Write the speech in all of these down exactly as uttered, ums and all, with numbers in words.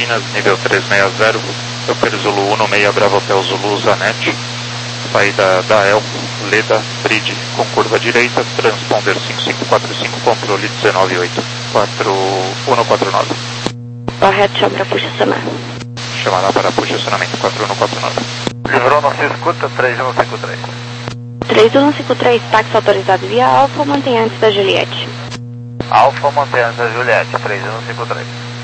Campinas, nível trezentos e sessenta, Super Zulu um seis Bravo Hotel Zulu Zanetti, saída da El, Leda, Bridge, com curva direita, transponder cinco cinco quatro cinco, controle dezenove oito quatro um quatro nove. Correto, chama para posicionar. Chamada para posicionamento quatro um quatro nove. Livrou, não se escuta, três um cinco três. três um cinco três, táxi autorizado via Alfa, mantenha antes da Juliette. Alfa, mantenha antes da Juliette, três um cinco três.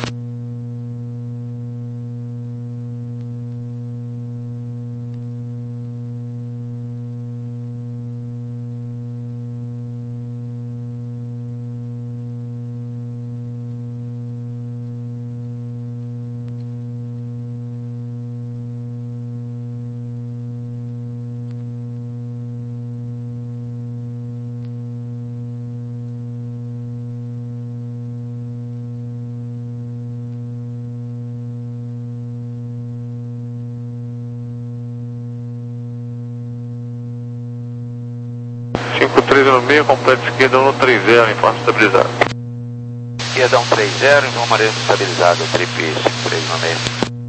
cinco três no meio, completo esquerda um três zero, informe estabilizado. Esquerda um três zero, informaremos estabilizado, trip cinco três no meio.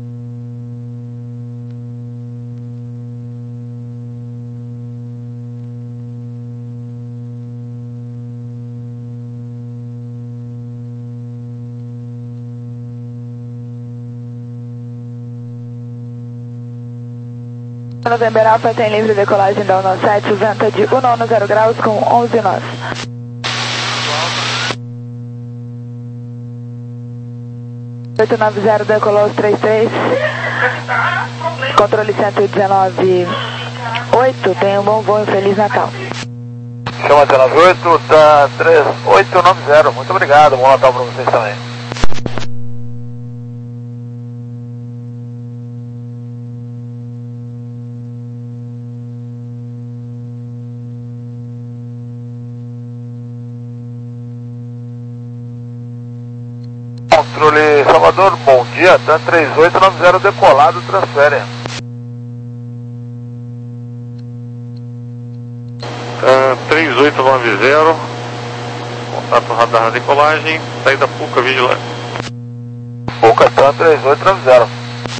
November Alpha tem livre decolagem da um sete, venta de um zero graus com onze nós. oito nove zero decolou os três três. Controle cento e dezenove oito, tenha um bom voo e Feliz Natal. Chama dezenove oito, tá três oito nove zero, muito obrigado, bom Natal para vocês também. Controle Salvador, bom dia, tá três oito nove zero decolado, transfere. Uh, três oito nove zero, contato radar na decolagem, saída Puca Vigilante. Puca, tá três oito nove zero.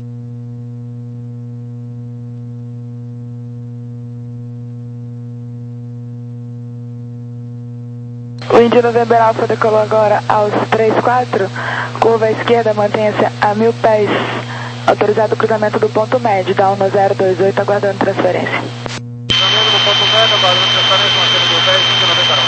O Indy November Alpha decolou agora aos três quatro, curva à esquerda, mantenha-se a mil pés, autorizado o cruzamento do ponto médio, da um zero dois oito, aguardando transferência. Cruzamento do ponto médio, aguardando transferência, mantendo mil pés, Indy noventa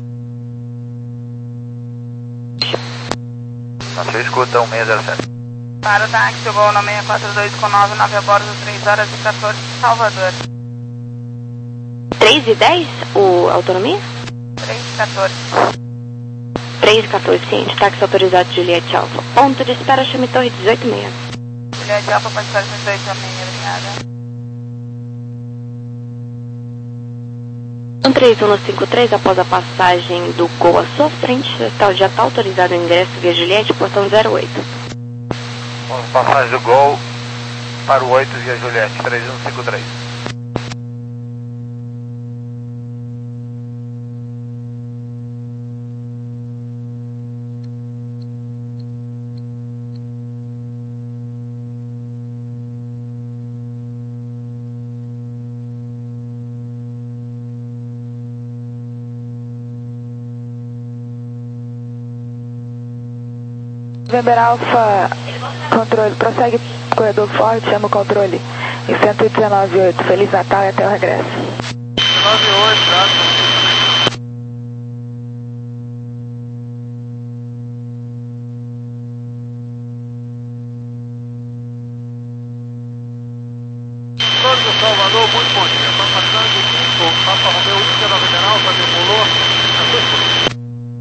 e nove. Não se escuta, um seis zero sete. Para o táxi, o voo no seis quatro dois com nove nove a bordo, três horas e quatorze, Salvador. três e dez, o autonomia? três e quatorze. três e quatorze, ciente, táxi autorizado Juliette Alpha. Ponto de espera, chame Torre dezoito e meia. Juliette Alpha, pode estar dezoito e meia, obrigada. um três um cinco três, após a passagem do Gol à sua frente, já está autorizado o ingresso via Juliette, portão zero oito. Passagem do Gol para o oito via Juliette, três um cinco três. November Alpha, controle, prossegue corredor forte, chama o controle em cento e dezenove oito, Feliz Natal e até o regresso. dezenove oito, tá? Do Salvador, muito bom dia. Está passando o Quinto, Papa Romeu, Índia November Alpha, decolou a sua escuta.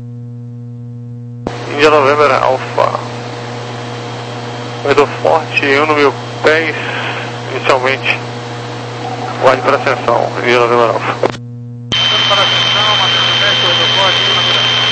India November Alpha, corredor forte, um no mil pés, inicialmente, guarde para ascensão, India November Alpha. Passando para a ascensão, mantendo o teste, corredor forte, India November Alpha.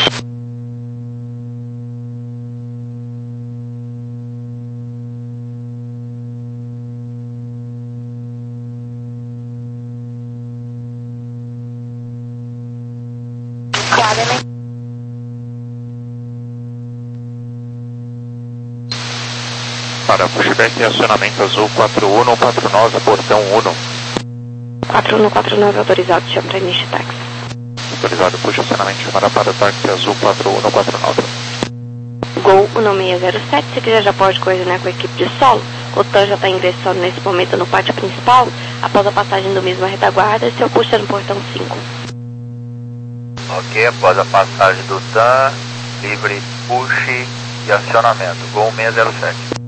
Para pushback e acionamento azul quatro um quatro nove, portão um. quatro um quatro nove autorizado, chama para início táxi. Autorizado, puxa acionamento, chamada para táxi azul quatro um quatro nove. Gol um seis zero sete, se quiser já pode coordenar com a equipe de solo. O T A M já está ingressando nesse momento no pátio principal. Após a passagem do mesmo a retaguarda, seu puxa no portão cinco. Ok, após a passagem do T A M, livre push e acionamento. Gol um seis zero sete.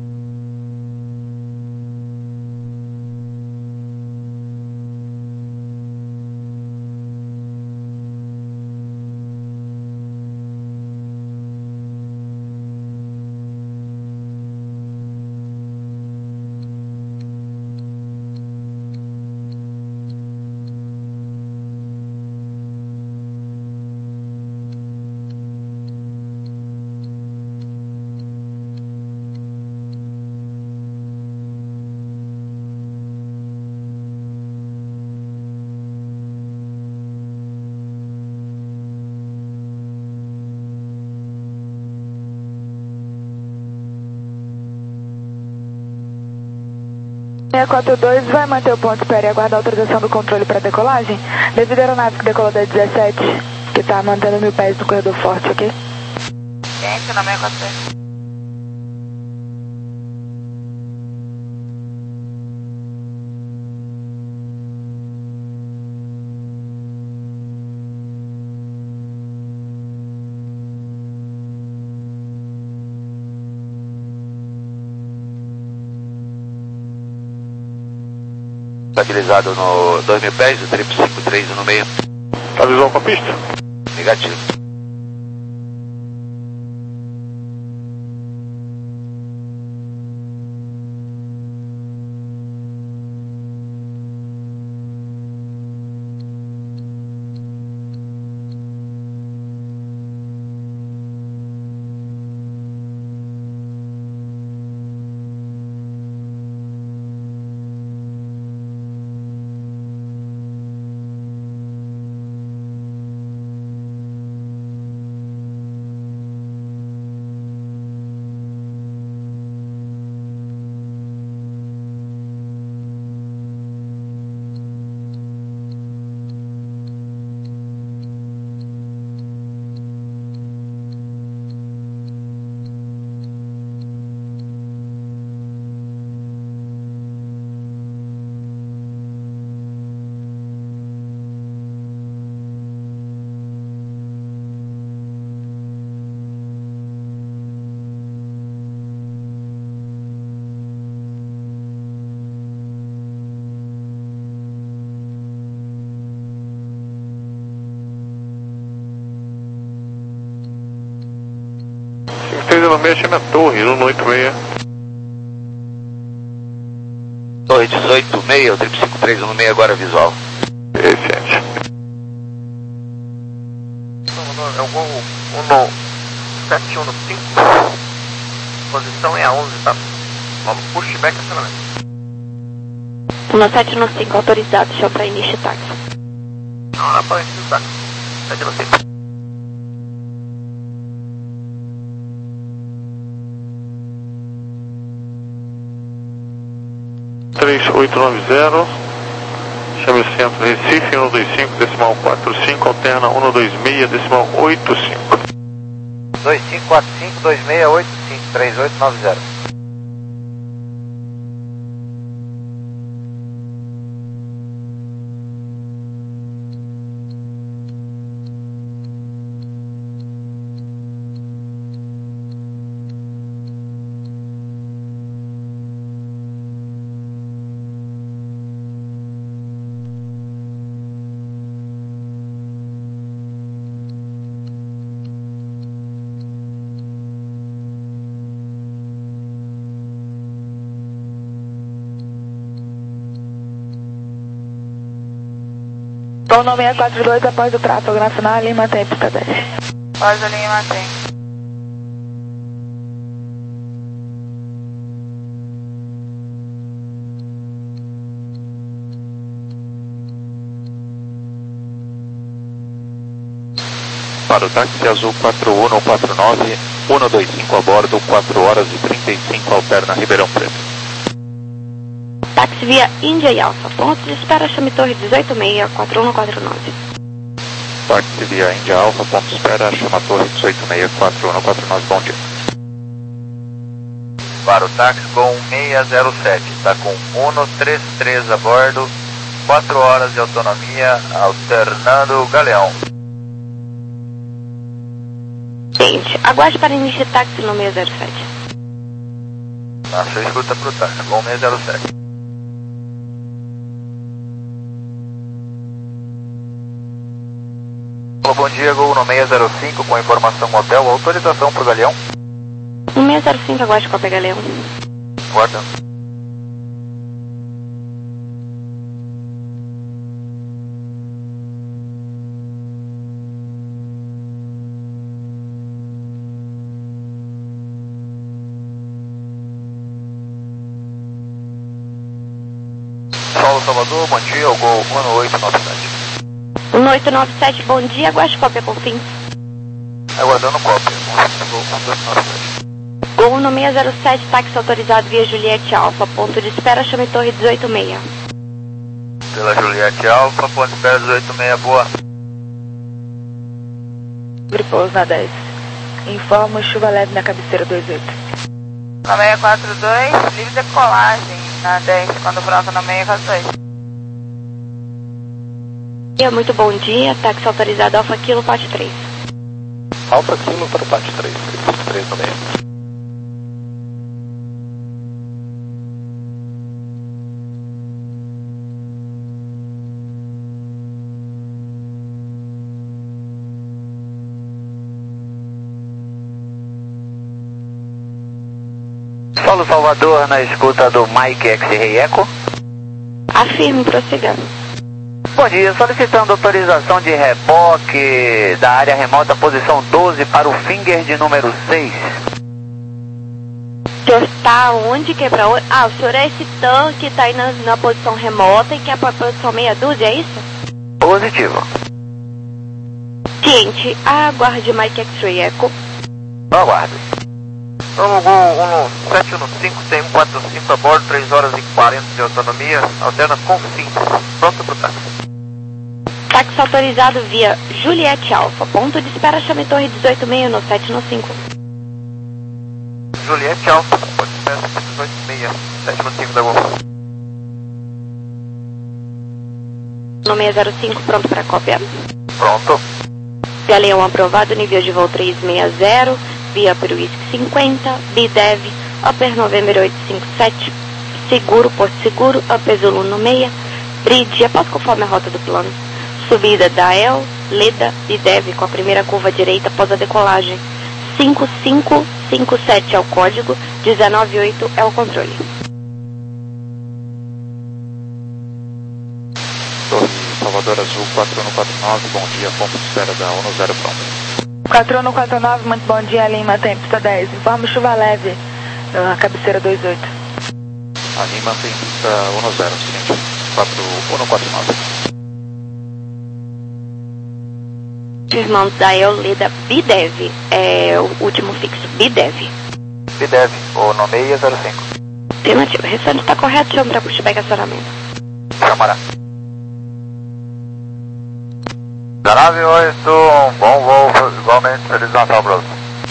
seis quatro dois vai manter o ponto espera e aguardar a autorização do controle para decolagem, devido à aeronave que decolou da dezessete, que está mantendo mil pés no corredor forte, ok? Ciência na seis quatro dois. Estabilizado no dois mil pés, o triplo cinco três no meio. Tá visual com a pista? Negativo. cinco três no meio, chama a torre, um oito seis. Torre dezoito seis, o triplo cinco três no meio agora visual. Eficiente. É o gol um sete um cinco. Posição é a onze, tá? Vamos pushback acionamento. um sete um cinco autorizado, chama para início táxi. Não, não pode início sete um cinco. três oito nove zero, chame o centro Recife, um dois cinco, decimal quatro cinco, alterna um dois seis, decimal oito cinco. dois cinco quatro cinco, dois seis oito cinco, três oito nove zero. Tom seis quatro dois após o tráfego nacional, Lima tem pista dez. Após a Lima tem. Para o táxi azul quatro um quatro nove, um dois cinco a bordo, quatro horas e trinta e cinco, alterna Ribeirão Preto. Táxi via Índia e Alfa, ponto de espera, chame Torre dezoito seis, quatro um quatro nove. Táxi via Índia Alfa, ponto de espera, chama Torre dezoito seis, quatro um quatro nove, bom dia. Para o táxi com seis zero sete, está com um três três a bordo, quatro horas de autonomia, alternando Galeão. Gente, aguarde para início de táxi no seis zero sete. Na sua escuta para o táxi com seis zero sete. Bom dia, Gol no seis zero cinco com informação hotel, autorização para o Galeão. um seis zero cinco, aguarde Cópia Galeão. Guarda. Solo Salvador, bom dia, o Gol um oito nove sete. um oito nove sete, bom dia, aguarde Cópia Confins. Aguardando cópia, Gol um dois nove sete. Gol no seis zero sete, táxi autorizado via Juliette Alfa, ponto de espera, chame Torre dezoito seis. Pela Juliette Alfa, ponto de espera dezoito seis, boa. Gripouso na dez. Informo chuva leve na cabeceira dois oito. Na seis quatro dois, livre decolagem na dez, quando pronto na seis quatro dois. Muito bom dia, táxi autorizado Alfa Kilo, Pátio três. Alfa Kilo para o Pátio três, três no meio. Solo Salvador na escuta do Mike X-Ray Echo. Afirme, prossiga. Bom dia, solicitando autorização de reboque da área remota posição doze para o Finger de número seis. O senhor está onde? Que é pra onde? Ah, o senhor é esse tanque que está aí na, na posição remota e que é para a posição meia dúzia, é isso? Positivo. Gente, aguarde Mike X-Ray Echo. Aguardo. Vamos Gol um sete um cinco, tem um quatro cinco a bordo, três horas e quarenta de autonomia, alterna Confins. Pronto para o táxi. Táxi autorizado via Juliette Alfa, ponto de espera, chame Torre dezoito seis no sete no cinco. Juliette Alfa, pode espera dezoito seis, sete no cinco da Gol. No seis zero cinco, pronto para cópia. Pronto. Galeão aprovado, nível de voo trezentos e sessenta, via Peruísque cinquenta, B D E V, Upper November oito cinco sete, seguro, Porto Seguro, Upper Zulu no seis, Bridge, após conforme a rota do plano. Subida da E L, Leda, B D E V com a primeira curva direita após a decolagem. cinco cinco cinco sete é o código, dezenove oito é o controle. Torre Salvador Azul quatro um quatro nove, bom dia, ponto de espera da um zero pronto. quatro um quatro nove, muito bom dia, Lima, tem pista dez. Informe chuva leve na cabeceira dois oito. A Lima tem pista um zero, seguinte, quatro um quatro nove. Irmãos da E L, Leda, B D E V, é o último fixo, B D E V. B D E V, o no seis zero cinco. Afirmativo, restante está correto, chama para pushback acionamento. Chamará. dezenove oito, bom voo, igualmente, feliz Natal, Bruno.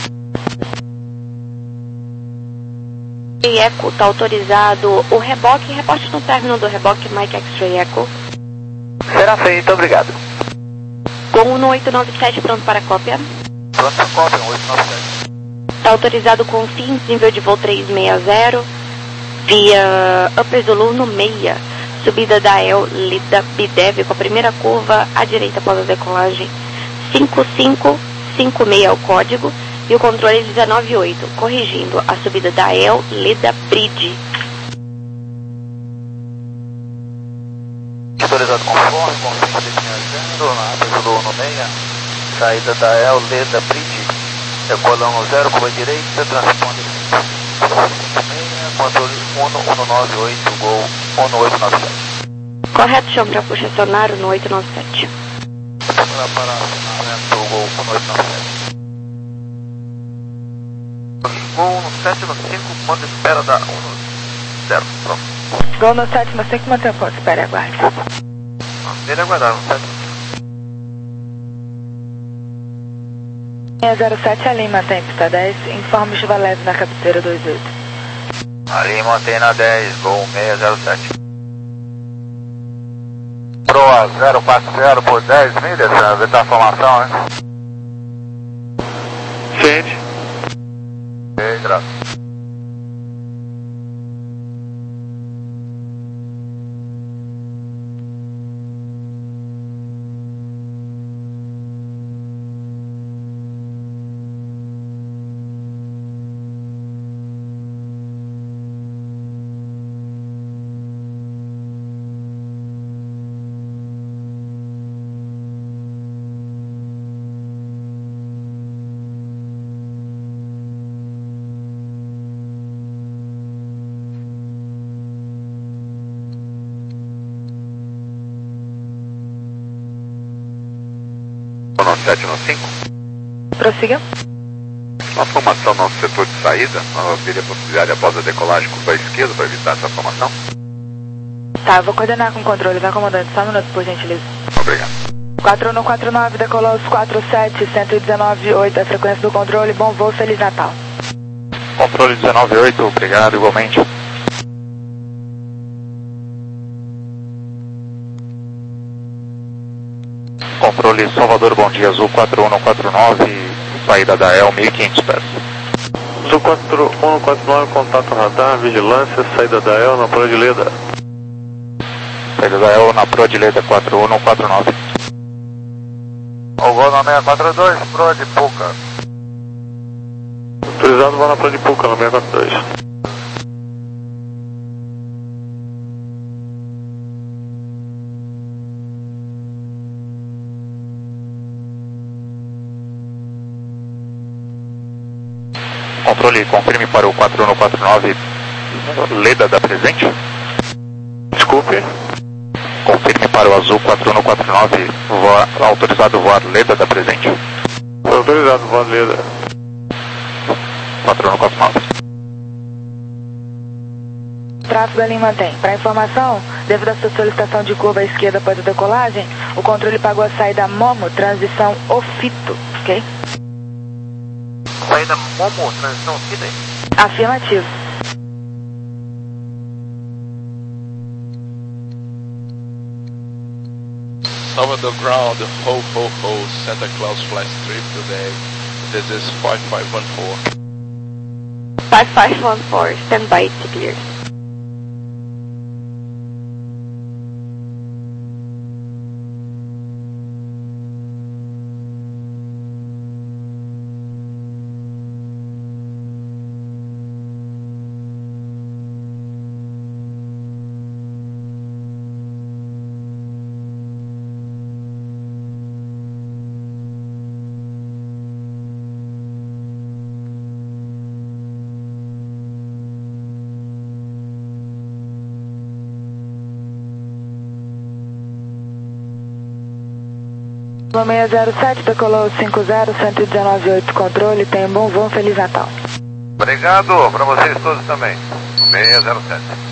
E Echo está autorizado o reboque, reporte no término do reboque, Mike X-Ray Echo. Será feito, obrigado. Com um oito nove sete, pronto para cópia. Pronto para cópia, um oito nove sete. Está autorizado com fins, nível de voo trezentos e sessenta, via Upper Zulu no seis. Subida da E L, Lida, B D E V com a primeira curva à direita após a decolagem. cinco cinco cinco seis é o código e o controle dezenove oito, corrigindo a subida da E L, Lida, Bridge. Autorizado conforme, conforme definindo, na Upper Zulu no seis, saída da E L, Lida, Bridge, decolão no zero, curva direita, transponder controle um um nove oito, Gol um oito nove sete. Correto, chama para puxa sonar no oito nove sete. Para acionamento, Gol um oito nove sete. Gol no sete no cinco, manda espera da um no zero. Pronto. Gol no sete no cinco, mantém o ponto, espere e aguarde. Ele aguardar no sete. seis zero sete, a linha mantém pista dez, informe chuva leve na cabeceira dois oito. Ali mantém na dez, Gol seis zero sete. Proa zero quatro zero por dez milhas, ver a formação, hein? Ciente. Ok, graças. No sete no cinco. Prossiga. Uma formação no nosso setor de saída, nós viria possibilidade após a decolagem curva à esquerda para evitar essa formação. Tá, eu vou coordenar com o controle, vai comandante, só um minuto por gentileza. Obrigado. quatro um quatro nove, decolou os quatro sete, cento e dezenove oito, a frequência do controle, bom voo, Feliz Natal. Controle dezenove oito, obrigado igualmente. Controle Salvador, bom dia, Azul quatro um quatro nove, saída da E L mil e quinhentos pés. Azul quatro um quatro nove, contato radar, vigilância, saída da E L na Proa de Leda. Saída da E L na Proa de Leda quatro um quatro nove. O Gol na seis quatro dois, Proa de Puca. Autorizado voo na Proa de Puca, no seis quatro dois. Controle, confirme para o quatro um quatro nove, Leda da presente. Desculpe. Confirme para o Azul quatro um quatro nove, voa, autorizado voar Leda da presente. Autorizado voar Leda. quatro um quatro nove. Tráfego da linha mantém. Para informação, devido à sua solicitação de curva à esquerda após a decolagem, o controle pagou a saída Momo, transição Ofito, ok? Saída Momo, transição Ofito? Afirmativo. Salvador ground, ho ho ho, Santa Claus flash trip today. This is five five one four. five five one four, stand by to clear. seis zero sete, decolou cinco zero, cento e dezenove oito, controle, tem um bom voo, Feliz Natal. Obrigado, para vocês todos também. seis zero sete.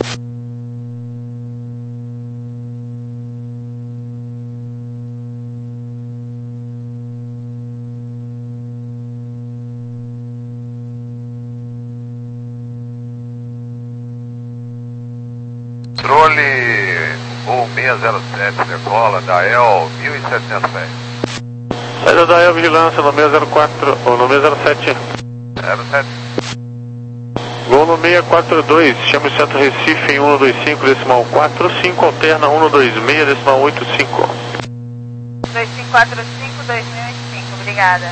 Controle o seis zero sete, decola da E L mil e setecentos pés. Saída da E L vigilância no seis zero quatro, ou no seis zero sete. zero sete. Gol no seis quatro dois, chame o centro Recife em um dois cinco, decimal quatro cinco, alterna um dois seis, decimal oito cinco. dois cinco quatro cinco, dois mil e cinco, obrigada.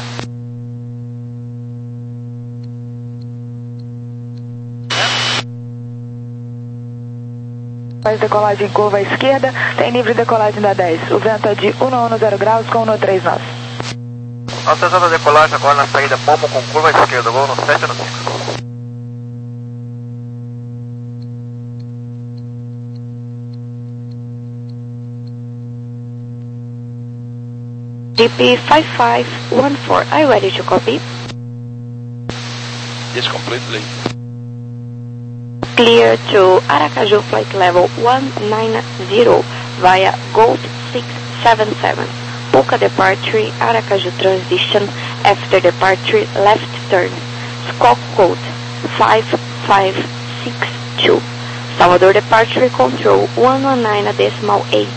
Faz decolagem curva à esquerda, tem livre decolagem da dez. O vento é de um zero graus com um três nove. Autorizando a decolagem agora na saída Momo com curva à esquerda, Gol no sete no cinco. G P five five one four, are you ready to copy? Yes, completely. Clear to Aracaju flight level one nine zero via Gold six seven seven. Polka departure, Aracaju transition after departure left turn. Squawk code five five six two. Salvador departure control one one nine decimal eight.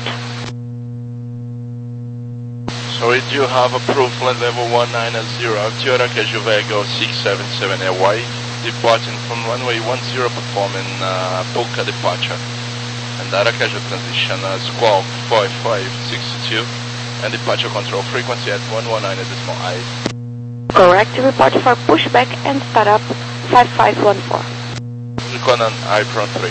So we do have approved flight level one nine zero to Aracaju via Gold six seven seven L Y, departing from runway one zero performing uh, Polka departure. And Aracaju transition uh, squawk five five six two and departure control frequency at one one nine decimal eight. Correct report for pushback and startup five five one four. Recon on iPron three.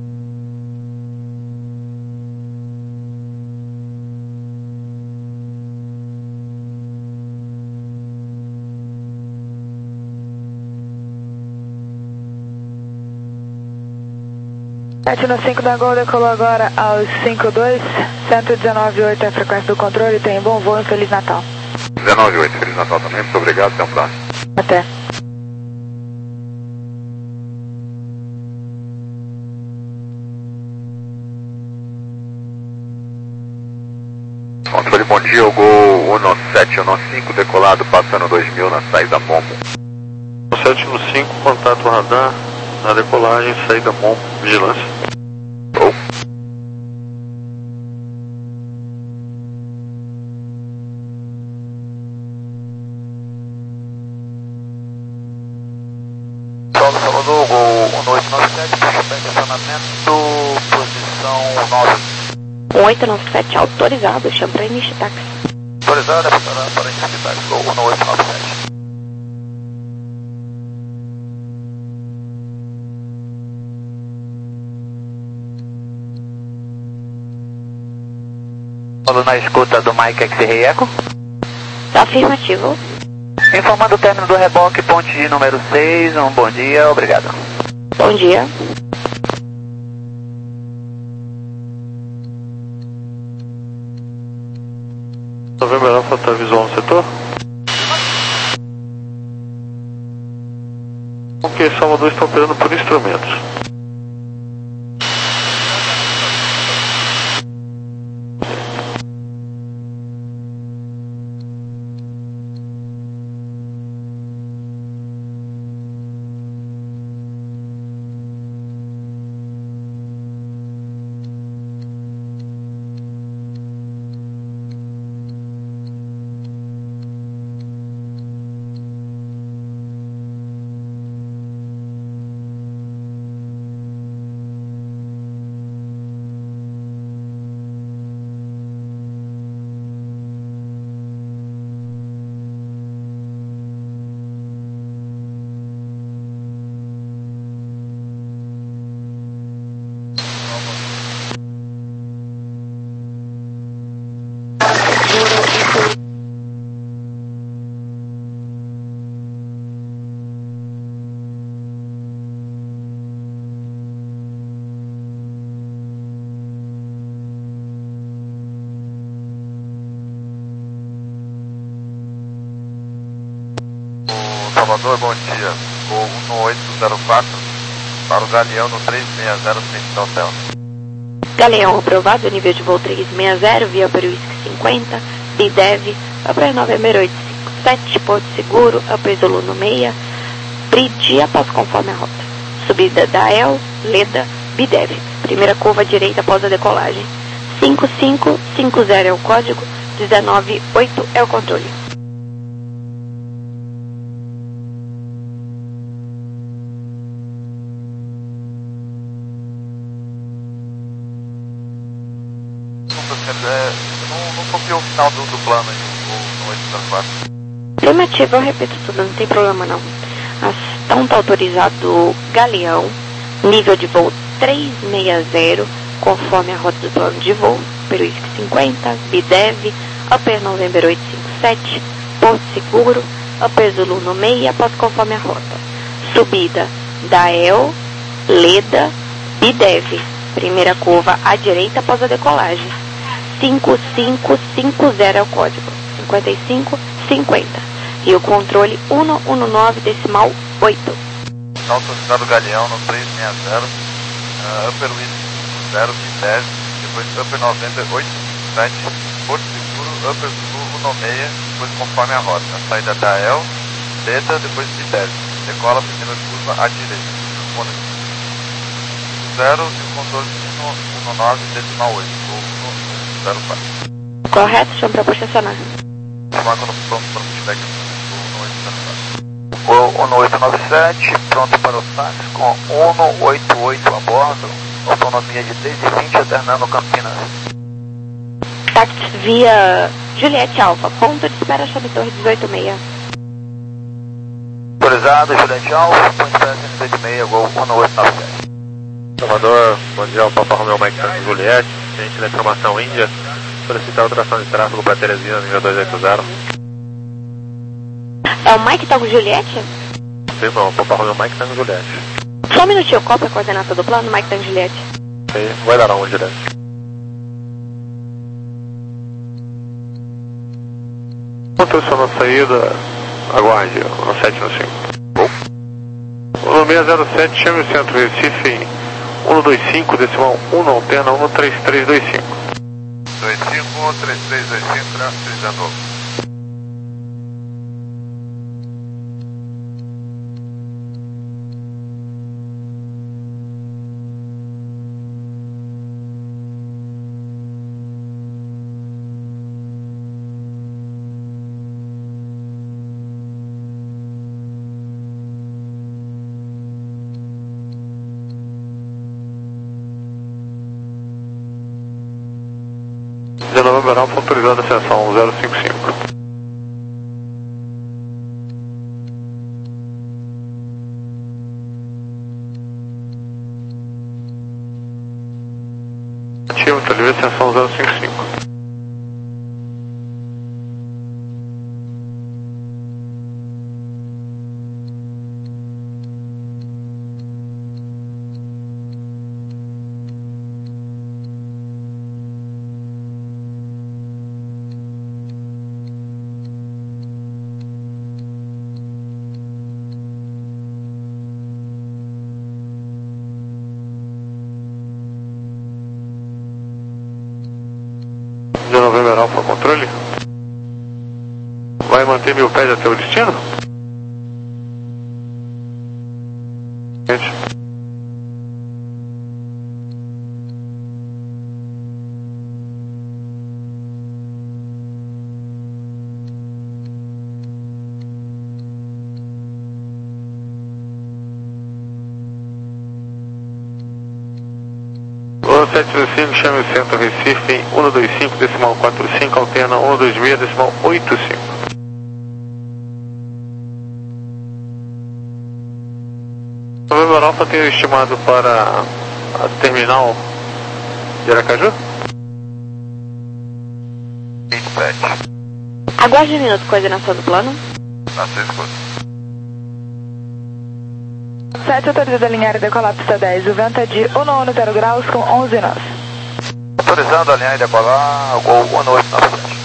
sete no cinco da Gol decolou agora aos cinco dois, cento e dezenove ponto oito é a frequência do controle, tem bom voo e Feliz Natal. dezenove ponto oito, Feliz Natal também, muito obrigado, até um próximo. Até. Controle, bom dia, o Gol um sete um cinco, decolado, passando dois mil na saída Momo. sete no cinco, contato radar, na decolagem, saída Momo, vigilância. Oh. Solo Salvador, Gol um oito nove sete, estacionamento, posição nove. um oito nove sete autorizado, chama para início de táxi. Autorizado, para, para início de táxi, Gol um oito nove sete. Solo na escuta do Mike X-Ray Echo. Afirmativo. Informando o término do reboque, ponte de número seis, um bom dia, obrigado. Bom dia. Novembro Alpha, tá visual no setor? Ok, Salvador está operando por instrumentos. Salvador, bom dia. Gol um oito zero quatro para o Galeão no três seis zero Centro Hotel. Galeão aprovado, nível de voo três seis zero, via para o Whisky cinquenta, B D E V, Upper November oito cinco sete, Porto Seguro, Upper Zulu no meia, Bridge, após conforme a rota. Subida da E L, Leda, B D E V. Primeira curva à direita após a decolagem. cinco cinco cinco zero é o código, dezenove oito é o controle. Não, não copiou o final do, do plano aí, o oito zero quatro. Afirmativo, eu repito tudo, não tem problema não. Então tá autorizado Galeão, nível de voo três seis zero, conforme a rota do plano de voo, pelo Whisky cinquenta, B D E V, Upper November oito cinco sete, Porto Seguro, Upper Zulu no meio, após conforme a rota. Subida da E L, Leda, B D E V. Primeira curva à direita após a decolagem. cinco cinco cinco zero é o código. cinquenta e cinco cinquenta. E o controle cento e dezenove decimal oito. está autorizado Galeão no três seis zero, uh, Upper Whisky zero, B dez, depois Upper noventa e oito sete, Porto Seguro, Upper Zulu um seis, depois conforme a rota. A saída da E L, Leda, depois B dez. Decola a primeira curva à direita. zero e o contorno um nove decimal oito, ou um zero quatro. Correto, chama para posto estacionar. Chamar quando pronto para o feedback do um oito nove sete, pronto para o táxi com um oito oito a bordo, autonomia de dez e vinte, alternando Campinas. Táxi via Juliette Alfa, ponto de espera, chame Torre dezoito seis. Autorizado, Juliette Alfa, ponto de espera dezoito seis, gol um oito nove sete. Salvador, bom dia, o Papa Romeo Mike Tango Juliette, ciente da informação Índia, solicitar alteração de tráfego para Teresina, nível dois oito zero. É o Mike Tango Juliette? Sim, não, o Papa Romeo Mike Tango Juliette. Só um minutinho, qual é a coordenada do plano, Mike Tango Juliette? Sim, vai dar um direto. Atenção na saída, aguarde, no sete no cinco. O seis zero sete, chame o centro Recife em um dois cinco, decimal um, alterna um três três dois cinco. dois cinco, três três dois cinco, tranquilizando. dezenove Verão, autorizada a ascensão zero cinco cinco. Ativo, tá livre, ascensão zero cinco cinco. dezenove Alfa, controle. Vai manter mil pés até o destino? Gente. sete dois cinco, chame o centro Recife em um dois cinco, decimal quatro cinco, alterna um dois seis, decimal oito cinco. Nova Europa tem estimado para a terminal de Aracaju? vinte e sete. Aguarde um minuto, coordenação do plano. Francisco. sete autorizado a alinhar e decolar pista dez, o vento é de um zero graus com onze nós. Autorizado a alinhar e decolar, gol um oito nove sete.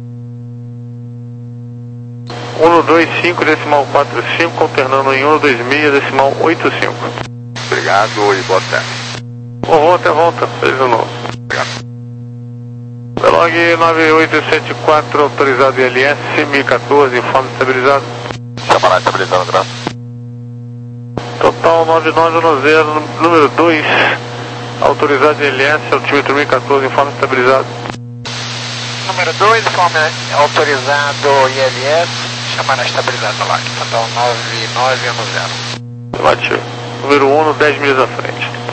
um dois cinco, decimal quatro cinco, alternando em um dois seis, decimal oito cinco. Obrigado e boa tarde. Por volta, volta, feliz ano novo. Obrigado. Belog nove oito sete quatro, autorizado I L S, mil e quatorze, informe estabilizado. Chama lá, estabilizando, graças. Total nove nove um zero, número dois, autorizado I L S, altímetro mil e quatorze, informe estabilizado. Número dois, informe autorizado I L S, chama na estabilizada lá, total nove nove um zero. Bate. Número um, dez milhas à frente.